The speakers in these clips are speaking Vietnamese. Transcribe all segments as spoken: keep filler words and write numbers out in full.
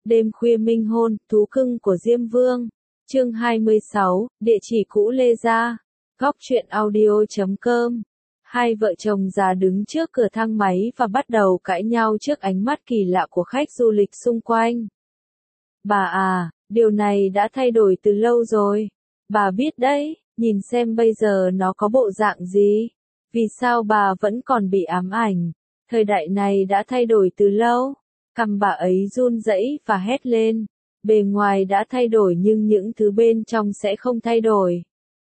Đêm khuya minh hôn, thú cưng của Diêm Vương. Chương hai mươi sáu, địa chỉ cũ Lê Gia. Góc truyện audio chấm com. Hai vợ chồng già đứng trước cửa thang máy và bắt đầu cãi nhau trước ánh mắt kỳ lạ của khách du lịch xung quanh. Bà à, điều này đã thay đổi từ lâu rồi. Bà biết đấy, nhìn xem bây giờ nó có bộ dạng gì. Vì sao bà vẫn còn bị ám ảnh? Thời đại này đã thay đổi từ lâu. Cằm bà ấy run rẩy và hét lên. Bề ngoài đã thay đổi nhưng những thứ bên trong sẽ không thay đổi.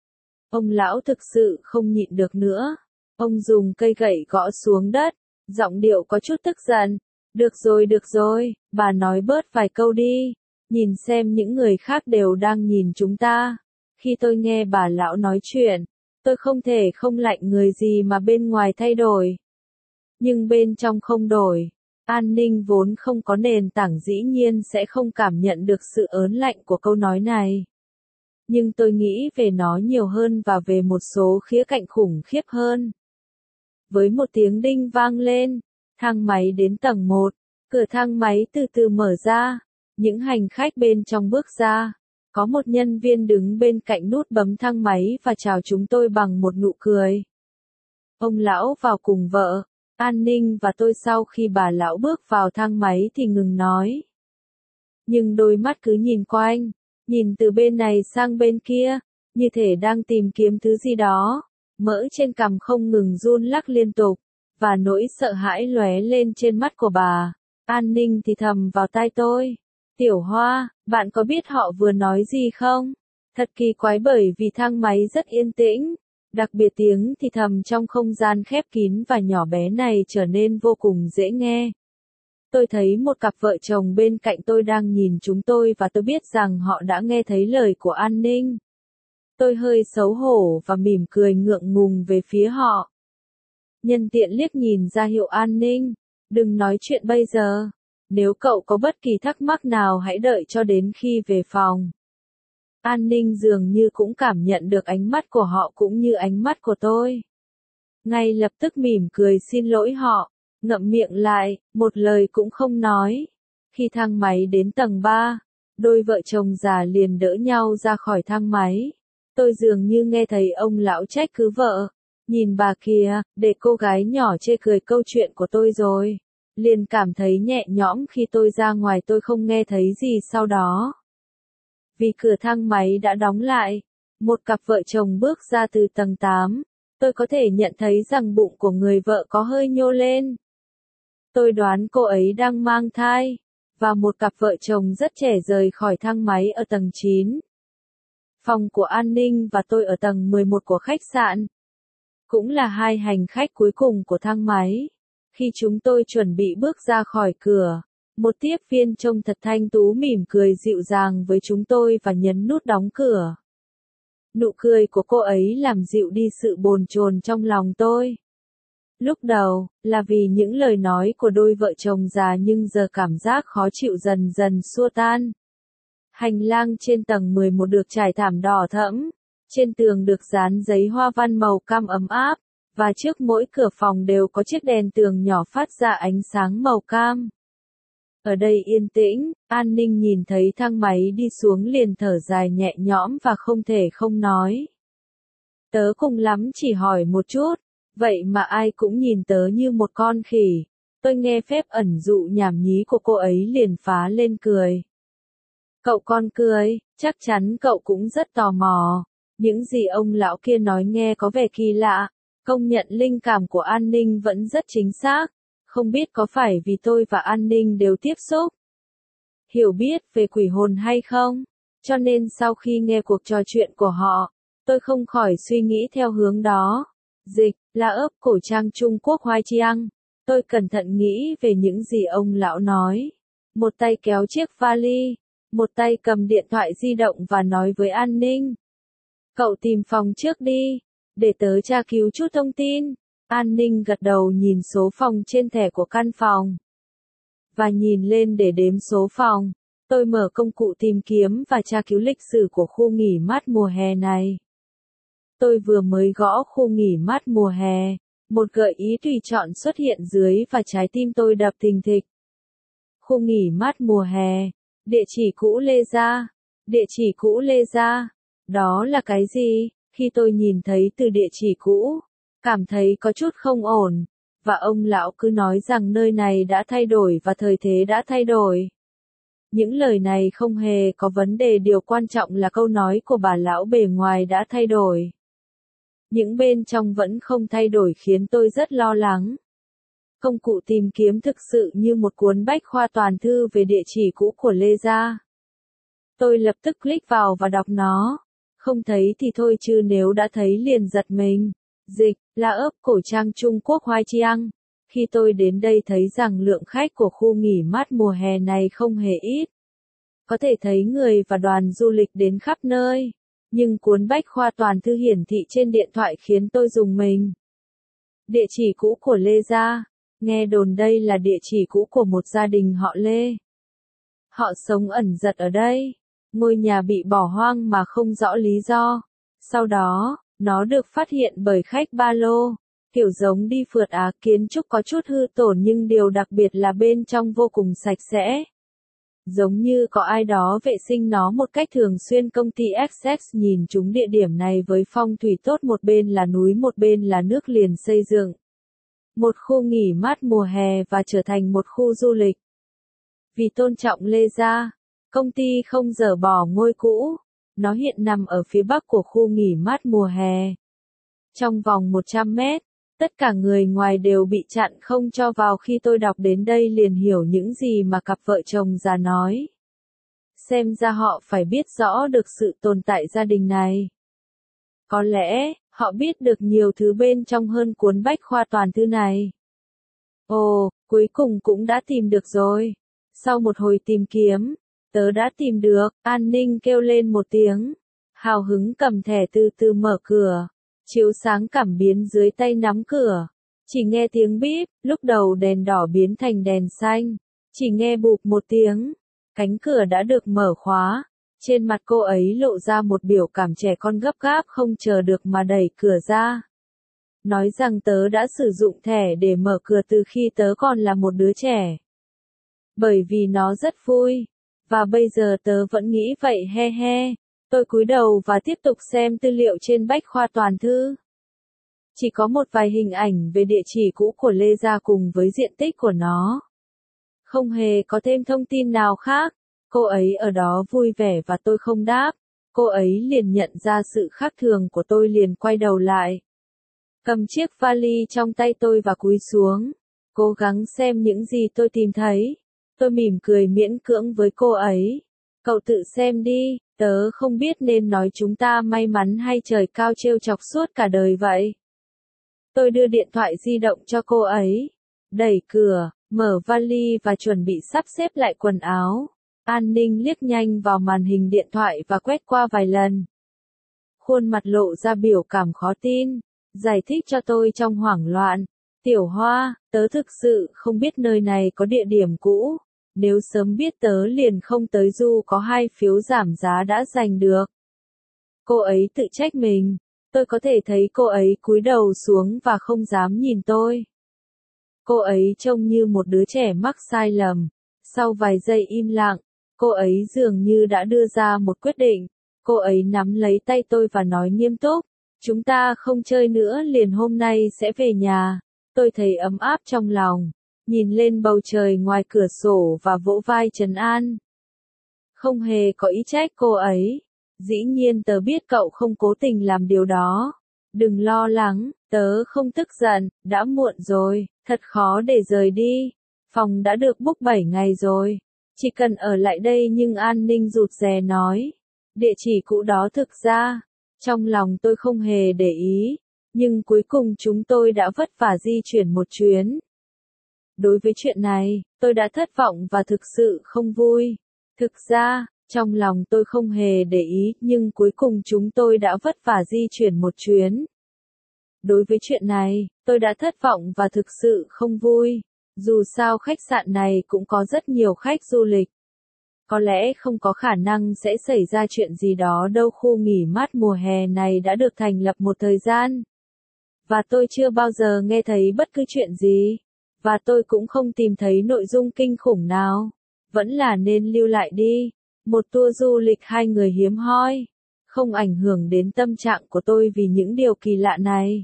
Ông lão thực sự không nhịn được nữa. Ông dùng cây gậy gõ xuống đất, giọng điệu có chút tức giận. Được rồi được rồi, bà nói bớt vài câu đi. Nhìn xem những người khác đều đang nhìn chúng ta. Khi tôi nghe bà lão nói chuyện, tôi không thể không lạnh người gì mà bên ngoài thay đổi. Nhưng bên trong không đổi. An ninh vốn không có nền tảng dĩ nhiên sẽ không cảm nhận được sự ớn lạnh của câu nói này. Nhưng tôi nghĩ về nó nhiều hơn và về một số khía cạnh khủng khiếp hơn. Với một tiếng đinh vang lên, thang máy đến tầng một, cửa thang máy từ từ mở ra, những hành khách bên trong bước ra. Có một nhân viên đứng bên cạnh nút bấm thang máy và chào chúng tôi bằng một nụ cười. Ông lão vào cùng vợ. An ninh và tôi sau khi bà lão bước vào thang máy thì ngừng nói. Nhưng đôi mắt cứ nhìn quanh, nhìn từ bên này sang bên kia, như thể đang tìm kiếm thứ gì đó. Mỡ trên cằm không ngừng run lắc liên tục, và nỗi sợ hãi lóe lên trên mắt của bà. An ninh thì thầm vào tai tôi. Tiểu Hoa, bạn có biết họ vừa nói gì không? Thật kỳ quái bởi vì thang máy rất yên tĩnh. Đặc biệt tiếng thì thầm trong không gian khép kín và nhỏ bé này trở nên vô cùng dễ nghe. Tôi thấy một cặp vợ chồng bên cạnh tôi đang nhìn chúng tôi và tôi biết rằng họ đã nghe thấy lời của An ninh. Tôi hơi xấu hổ và mỉm cười ngượng ngùng về phía họ. Nhân tiện liếc nhìn ra hiệu An ninh. Đừng nói chuyện bây giờ. Nếu cậu có bất kỳ thắc mắc nào hãy đợi cho đến khi về phòng. An ninh dường như cũng cảm nhận được ánh mắt của họ cũng như ánh mắt của tôi. Ngay lập tức mỉm cười xin lỗi họ, ngậm miệng lại, một lời cũng không nói. Khi thang máy đến tầng ba, đôi vợ chồng già liền đỡ nhau ra khỏi thang máy. Tôi dường như nghe thấy ông lão trách cứ vợ. Nhìn bà kìa, để cô gái nhỏ chê cười câu chuyện của tôi rồi. Liền cảm thấy nhẹ nhõm khi tôi ra ngoài tôi không nghe thấy gì sau đó. Vì cửa thang máy đã đóng lại, một cặp vợ chồng bước ra từ tầng tám, tôi có thể nhận thấy rằng bụng của người vợ có hơi nhô lên. Tôi đoán cô ấy đang mang thai, và một cặp vợ chồng rất trẻ rời khỏi thang máy ở tầng chín. Phòng của An ninh và tôi ở tầng mười một của khách sạn. Cũng là hai hành khách cuối cùng của thang máy. Khi chúng tôi chuẩn bị bước ra khỏi cửa, một tiếp viên trông thật thanh tú mỉm cười dịu dàng với chúng tôi và nhấn nút đóng cửa. Nụ cười của cô ấy làm dịu đi sự bồn chồn trong lòng tôi. Lúc đầu, là vì những lời nói của đôi vợ chồng già nhưng giờ cảm giác khó chịu dần dần xua tan. Hành lang trên tầng mười một được trải thảm đỏ thẫm, trên tường được dán giấy hoa văn màu cam ấm áp, và trước mỗi cửa phòng đều có chiếc đèn tường nhỏ phát ra ánh sáng màu cam. Ở đây yên tĩnh, An ninh nhìn thấy thang máy đi xuống liền thở dài nhẹ nhõm và không thể không nói. Tớ cùng lắm chỉ hỏi một chút, vậy mà ai cũng nhìn tớ như một con khỉ. Tôi nghe phép ẩn dụ nhảm nhí của cô ấy liền phá lên cười. Cậu con cười, chắc chắn cậu cũng rất tò mò. Những gì ông lão kia nói nghe có vẻ kỳ lạ, công nhận linh cảm của An ninh vẫn rất chính xác. Không biết có phải vì tôi và An ninh đều tiếp xúc, hiểu biết về quỷ hồn hay không, cho nên sau khi nghe cuộc trò chuyện của họ, tôi không khỏi suy nghĩ theo hướng đó. Dịch, là ấp cổ trang Trung Quốc Hoài Chiang. Tôi cẩn thận nghĩ về những gì ông lão nói. Một tay kéo chiếc vali, một tay cầm điện thoại di động và nói với An ninh. Cậu tìm phòng trước đi, để tớ tra cứu chút thông tin. An ninh gật đầu nhìn số phòng trên thẻ của căn phòng. Và nhìn lên để đếm số phòng. Tôi mở công cụ tìm kiếm và tra cứu lịch sử của khu nghỉ mát mùa hè này. Tôi vừa mới gõ khu nghỉ mát mùa hè. Một gợi ý tùy chọn xuất hiện dưới và trái tim tôi đập thình thịch. Khu nghỉ mát mùa hè. Địa chỉ cũ Lê Gia. Địa chỉ cũ Lê Gia. Đó là cái gì? Khi tôi nhìn thấy từ địa chỉ cũ, cảm thấy có chút không ổn, và ông lão cứ nói rằng nơi này đã thay đổi và thời thế đã thay đổi. Những lời này không hề có vấn đề, điều quan trọng là câu nói của bà lão bề ngoài đã thay đổi. Những bên trong vẫn không thay đổi khiến tôi rất lo lắng. Công cụ tìm kiếm thực sự như một cuốn bách khoa toàn thư về địa chỉ cũ của Lê Gia. Tôi lập tức click vào và đọc nó. Không thấy thì thôi chứ nếu đã thấy liền giật mình. Dịch, La ấp cổ trang Trung Quốc Hoài Chiang. Khi tôi đến đây thấy rằng lượng khách của khu nghỉ mát mùa hè này không hề ít. Có thể thấy người và đoàn du lịch đến khắp nơi. Nhưng cuốn bách khoa toàn thư hiển thị trên điện thoại khiến tôi rùng mình. Địa chỉ cũ của Lê Gia. Nghe đồn đây là địa chỉ cũ của một gia đình họ Lê. Họ sống ẩn dật ở đây. Ngôi nhà bị bỏ hoang mà không rõ lý do. Sau đó, nó được phát hiện bởi khách ba lô. Kiểu giống đi phượt Á, kiến trúc có chút hư tổn nhưng điều đặc biệt là bên trong vô cùng sạch sẽ. Giống như có ai đó vệ sinh nó một cách thường xuyên. Công ty ích ét nhìn chúng địa điểm này với phong thủy tốt, một bên là núi một bên là nước liền xây dựng. Một khu nghỉ mát mùa hè và trở thành một khu du lịch. Vì tôn trọng Lê Gia, công ty không dỡ bỏ ngôi cũ. Nó hiện nằm ở phía bắc của khu nghỉ mát mùa hè. Trong vòng một trăm mét, tất cả người ngoài đều bị chặn không cho vào. Khi tôi đọc đến đây liền hiểu những gì mà cặp vợ chồng già nói. Xem ra họ phải biết rõ được sự tồn tại gia đình này. Có lẽ, họ biết được nhiều thứ bên trong hơn cuốn bách khoa toàn thư này. Ồ, cuối cùng cũng đã tìm được rồi. Sau một hồi tìm kiếm, tớ đã tìm được. An ninh kêu lên một tiếng. Hào hứng cầm thẻ từ từ mở cửa. Chiếu sáng cảm biến dưới tay nắm cửa. Chỉ nghe tiếng bíp, lúc đầu đèn đỏ biến thành đèn xanh. Chỉ nghe bụp một tiếng. Cánh cửa đã được mở khóa. Trên mặt cô ấy lộ ra một biểu cảm trẻ con gấp gáp không chờ được mà đẩy cửa ra. Nói rằng tớ đã sử dụng thẻ để mở cửa từ khi tớ còn là một đứa trẻ. Bởi vì nó rất vui. Và bây giờ tớ vẫn nghĩ vậy he he. Tôi cúi đầu và tiếp tục xem tư liệu trên bách khoa toàn thư. Chỉ có một vài hình ảnh về địa chỉ cũ của Lê Gia cùng với diện tích của nó. Không hề có thêm thông tin nào khác. Cô ấy ở đó vui vẻ và tôi không đáp. Cô ấy liền nhận ra sự khác thường của tôi liền quay đầu lại. Cầm chiếc vali trong tay tôi và cúi xuống. Cố gắng xem những gì tôi tìm thấy. Tôi mỉm cười miễn cưỡng với cô ấy. Cậu tự xem đi, tớ không biết nên nói chúng ta may mắn hay trời cao trêu chọc suốt cả đời vậy. Tôi đưa điện thoại di động cho cô ấy. Đẩy cửa, mở vali và chuẩn bị sắp xếp lại quần áo. An ninh liếc nhanh vào màn hình điện thoại và quét qua vài lần. Khuôn mặt lộ ra biểu cảm khó tin. Giải thích cho tôi trong hoảng loạn. Tiểu Hoa, tớ thực sự không biết nơi này có địa điểm cũ. Nếu sớm biết tớ liền không tới dù có hai phiếu giảm giá đã giành được. Cô ấy tự trách mình. Tôi có thể thấy cô ấy cúi đầu xuống và không dám nhìn tôi. Cô ấy trông như một đứa trẻ mắc sai lầm. Sau vài giây im lặng, cô ấy dường như đã đưa ra một quyết định. Cô ấy nắm lấy tay tôi và nói nghiêm túc. Chúng ta không chơi nữa, liền hôm nay sẽ về nhà. Tôi thấy ấm áp trong lòng. Nhìn lên bầu trời ngoài cửa sổ và vỗ vai trấn an. Không hề có ý trách cô ấy. Dĩ nhiên tớ biết cậu không cố tình làm điều đó. Đừng lo lắng, tớ không tức giận, đã muộn rồi, thật khó để rời đi. Phòng đã được book bảy ngày rồi. Chỉ cần ở lại đây nhưng an ninh rụt rè nói. Địa chỉ cũ đó thực ra, trong lòng tôi không hề để ý. Nhưng cuối cùng chúng tôi đã vất vả di chuyển một chuyến. Đối với chuyện này, tôi đã thất vọng và thực sự không vui. Thực ra, trong lòng tôi không hề để ý, nhưng cuối cùng chúng tôi đã vất vả di chuyển một chuyến. Đối với chuyện này, tôi đã thất vọng và thực sự không vui. Dù sao khách sạn này cũng có rất nhiều khách du lịch. Có lẽ không có khả năng sẽ xảy ra chuyện gì đó đâu. Khu nghỉ mát mùa hè này đã được thành lập một thời gian. Và tôi chưa bao giờ nghe thấy bất cứ chuyện gì. Và tôi cũng không tìm thấy nội dung kinh khủng nào. vẫn là nên lưu lại đi. Một tour du lịch hai người hiếm hoi, không ảnh hưởng đến tâm trạng của tôi vì những điều kỳ lạ này.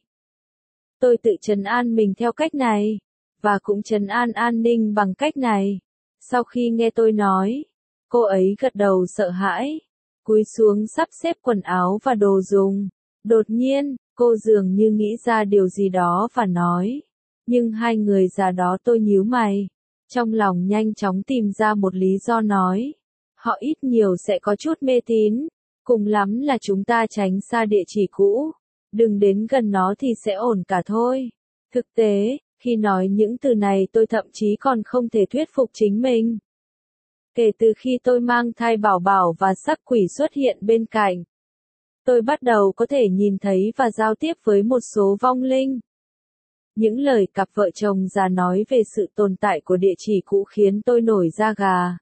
Tôi tự trấn an mình theo cách này, và cũng trấn an An Ninh bằng cách này. Sau khi nghe tôi nói, cô ấy gật đầu sợ hãi, cúi xuống sắp xếp quần áo và đồ dùng. Đột nhiên, cô dường như nghĩ ra điều gì đó và nói. Nhưng hai người già đó tôi nhíu mày. Trong lòng nhanh chóng tìm ra một lý do nói. Họ ít nhiều sẽ có chút mê tín. Cùng lắm là chúng ta tránh xa địa chỉ cũ. Đừng đến gần nó thì sẽ ổn cả thôi. Thực tế, khi nói những từ này tôi thậm chí còn không thể thuyết phục chính mình. Kể từ khi tôi mang thai bảo bảo và sắc quỷ xuất hiện bên cạnh, tôi bắt đầu có thể nhìn thấy và giao tiếp với một số vong linh. Những lời cặp vợ chồng già nói về sự tồn tại của địa chỉ cũ khiến tôi nổi da gà.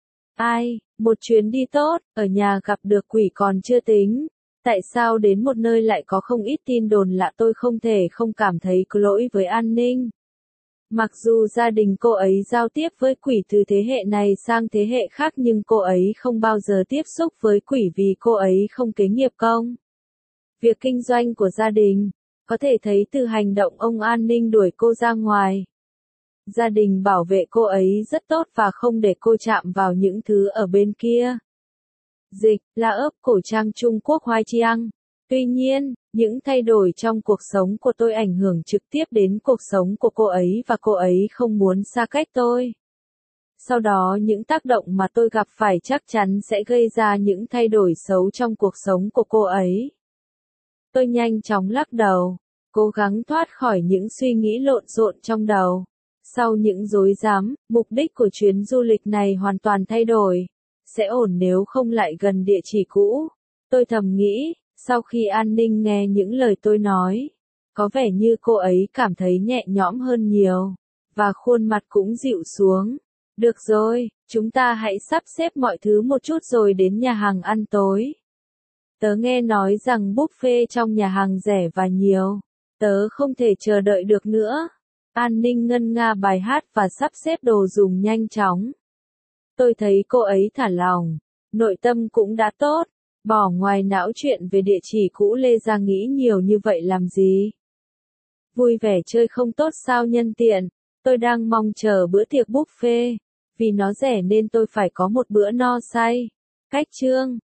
Ai, một chuyến đi tốt, ở nhà gặp được quỷ còn chưa tính. Tại sao đến một nơi lại có không ít tin đồn lạ, tôi không thể không cảm thấy có lỗi với An Ninh. Mặc dù gia đình cô ấy giao tiếp với quỷ từ thế hệ này sang thế hệ khác nhưng cô ấy không bao giờ tiếp xúc với quỷ vì cô ấy không kế nghiệp công. Việc kinh doanh của gia đình, có thể thấy từ hành động ông An Ninh đuổi cô ra ngoài. Gia đình bảo vệ cô ấy rất tốt và không để cô chạm vào những thứ ở bên kia. Dịch là ớp cổ trang Trung Quốc Hoài Chiang. Tuy nhiên, những thay đổi trong cuộc sống của tôi ảnh hưởng trực tiếp đến cuộc sống của cô ấy và cô ấy không muốn xa cách tôi. Sau đó những tác động mà tôi gặp phải chắc chắn sẽ gây ra những thay đổi xấu trong cuộc sống của cô ấy. Tôi nhanh chóng lắc đầu, cố gắng thoát khỏi những suy nghĩ lộn xộn trong đầu. Sau những rối rắm, mục đích của chuyến du lịch này hoàn toàn thay đổi. Sẽ ổn nếu không lại gần địa chỉ cũ. Tôi thầm nghĩ, sau khi An Ninh nghe những lời tôi nói, có vẻ như cô ấy cảm thấy nhẹ nhõm hơn nhiều, và khuôn mặt cũng dịu xuống. Được rồi, chúng ta hãy sắp xếp mọi thứ một chút rồi đến nhà hàng ăn tối. Tớ nghe nói rằng buffet trong nhà hàng rẻ và nhiều. Tớ không thể chờ đợi được nữa. An Ninh ngân nga bài hát và sắp xếp đồ dùng nhanh chóng. Tôi thấy cô ấy thả lỏng, nội tâm cũng đã tốt, bỏ ngoài não chuyện về địa chỉ cũ Lê ra nghĩ nhiều như vậy làm gì. Vui vẻ chơi không tốt sao nhân tiện, tôi đang mong chờ bữa tiệc buffet, vì nó rẻ nên tôi phải có một bữa no say. Cách chương